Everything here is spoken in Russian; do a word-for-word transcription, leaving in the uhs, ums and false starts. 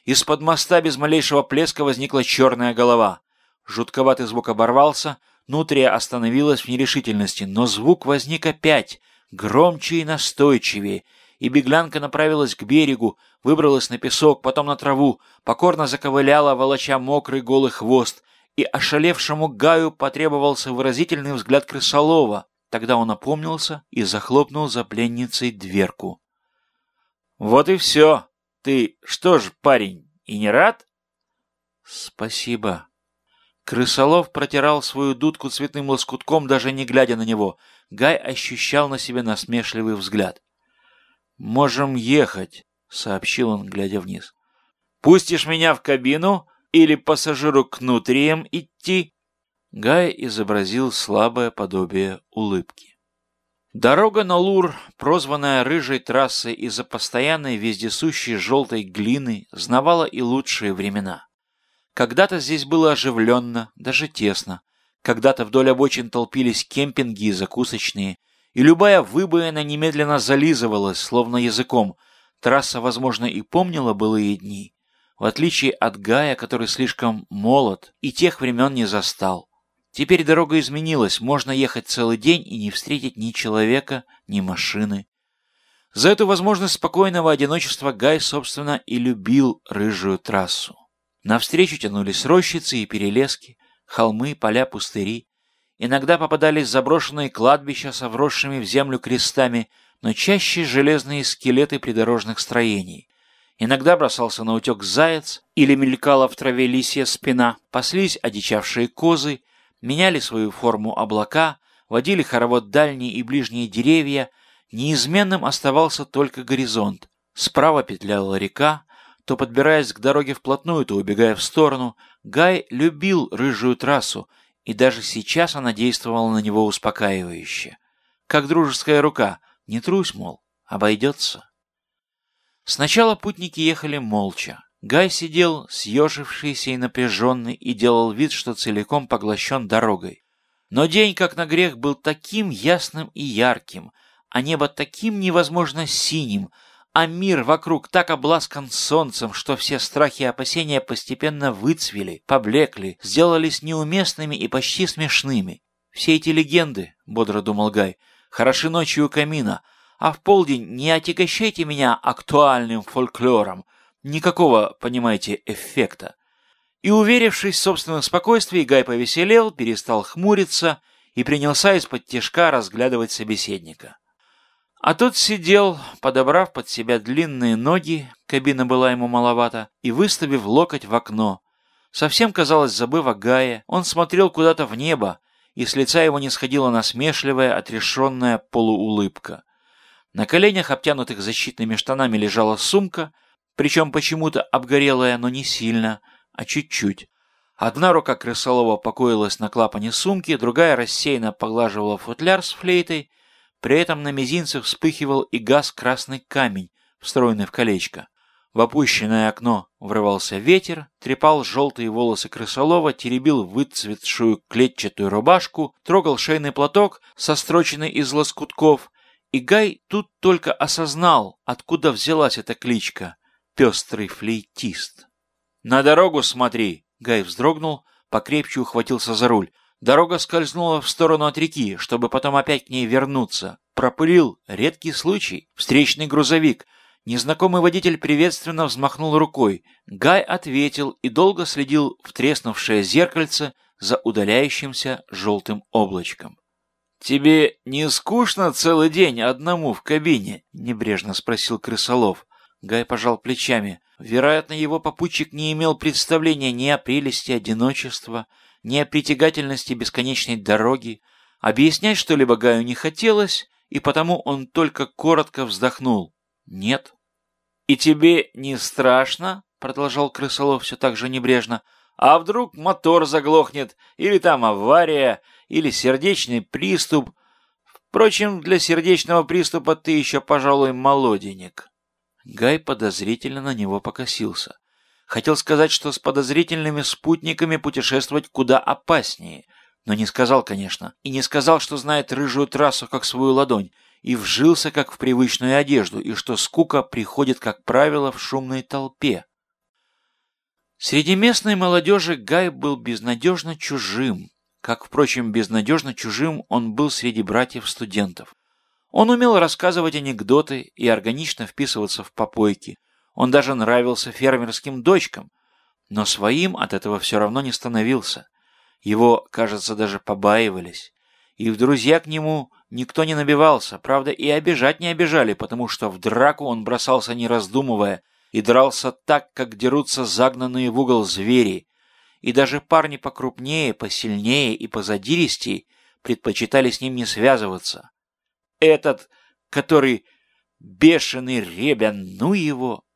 Из-под моста без малейшего плеска возникла черная голова. Жутковатый звук оборвался, Нутрия остановилась в нерешительности, но звук возник опять, громче и настойчивее, и беглянка направилась к берегу, выбралась на песок, потом на траву, покорно заковыляла, волоча мокрый голый хвост, и ошалевшему Гаю потребовался выразительный взгляд крысолова. Тогда он опомнился и захлопнул за пленницей дверку. «Вот и все. Ты что ж, парень, и не рад?» «Спасибо». Крысолов протирал свою дудку цветным лоскутком, даже не глядя на него. Гай ощущал на себе насмешливый взгляд. «Можем ехать», — сообщил он, глядя вниз. «Пустишь меня в кабину или пассажиру к Нутриям идти?» Гай изобразил слабое подобие улыбки. Дорога на Лур, прозванная рыжей трассой из-за постоянной вездесущей желтой глины, знавала и лучшие времена. Когда-то здесь было оживленно, даже тесно. Когда-то вдоль обочин толпились кемпинги и закусочные, и любая выбоина немедленно зализывалась, словно языком. Трасса, возможно, и помнила былые дни, в отличие от Гая, который слишком молод и тех времен не застал. Теперь дорога изменилась, можно ехать целый день и не встретить ни человека, ни машины. За эту возможность спокойного одиночества Гай, собственно, и любил рыжую трассу. Навстречу тянулись рощицы и перелески, холмы, поля, пустыри. Иногда попадались заброшенные кладбища со вросшими в землю крестами, но чаще железные скелеты придорожных строений. Иногда бросался на утек заяц или мелькала в траве лисья спина, паслись одичавшие козы, меняли свою форму облака, водили хоровод дальние и ближние деревья. Неизменным оставался только горизонт. Справа петляла река, то подбираясь к дороге вплотную, то убегая в сторону. Гай любил рыжую трассу, и даже сейчас она действовала на него успокаивающе. Как дружеская рука. Не трусь, мол, обойдется. Сначала путники ехали молча. Гай сидел, съежившийся и напряженный, и делал вид, что целиком поглощен дорогой. Но день, как на грех, был таким ясным и ярким, а небо таким невозможно синим, а мир вокруг так обласкан солнцем, что все страхи и опасения постепенно выцвели, поблекли, сделались неуместными и почти смешными. «Все эти легенды, — бодро думал Гай, — хороши ночью у камина, а в полдень не отягощайте меня актуальным фольклором, никакого, понимаете, эффекта». И, уверившись в собственном спокойствии, Гай повеселел, перестал хмуриться и принялся из-под тишка разглядывать собеседника. А тот сидел, подобрав под себя длинные ноги, кабина была ему маловата, и выставив локоть в окно. Совсем, казалось, забыв о Гае, он смотрел куда-то в небо, и с лица его не сходила насмешливая, отрешенная полуулыбка. На коленях, обтянутых защитными штанами, лежала сумка, причем почему-то обгорелая, но не сильно, а чуть-чуть. Одна рука крысолова покоилась на клапане сумки, другая рассеянно поглаживала футляр с флейтой. При этом на мизинце вспыхивал и гас красный камень, встроенный в колечко. В опущенное окно врывался ветер, трепал желтые волосы крысолова, теребил выцветшую клетчатую рубашку, трогал шейный платок, состроченный из лоскутков. И Гай тут только осознал, откуда взялась эта кличка — «Пестрый флейтист». «На дорогу смотри!» — Гай вздрогнул, покрепче ухватился за руль. Дорога скользнула в сторону от реки, чтобы потом опять к ней вернуться. Пропылил, редкий случай, встречный грузовик. Незнакомый водитель приветственно взмахнул рукой. Гай ответил и долго следил в треснувшее зеркальце за удаляющимся желтым облачком. «Тебе не скучно целый день одному в кабине?» — небрежно спросил крысолов. Гай пожал плечами. Вероятно, его попутчик не имел представления ни о прелести одиночества, ни о притягательности бесконечной дороги. Объяснять что-либо Гаю не хотелось, и потому он только коротко вздохнул. «Нет». «И тебе не страшно?» — продолжал крысолов все так же небрежно. «А вдруг мотор заглохнет, или там авария, или сердечный приступ? Впрочем, для сердечного приступа ты еще, пожалуй, молоденек». Гай подозрительно на него покосился. Хотел сказать, что с подозрительными спутниками путешествовать куда опаснее, но не сказал, конечно, и не сказал, что знает рыжую трассу как свою ладонь, и вжился как в привычную одежду, и что скука приходит, как правило, в шумной толпе. Среди местной молодежи Гай был безнадежно чужим, как, впрочем, безнадежно чужим он был среди братьев-студентов. Он умел рассказывать анекдоты и органично вписываться в попойки. Он даже нравился фермерским дочкам, но своим от этого все равно не становился. Его, кажется, даже побаивались. И в друзья к нему никто не набивался, правда, и обижать не обижали, потому что в драку он бросался не раздумывая и дрался так, как дерутся загнанные в угол звери. И даже парни покрупнее, посильнее и позадиристей предпочитали с ним не связываться. Этот, который бешеный ребя, ну его!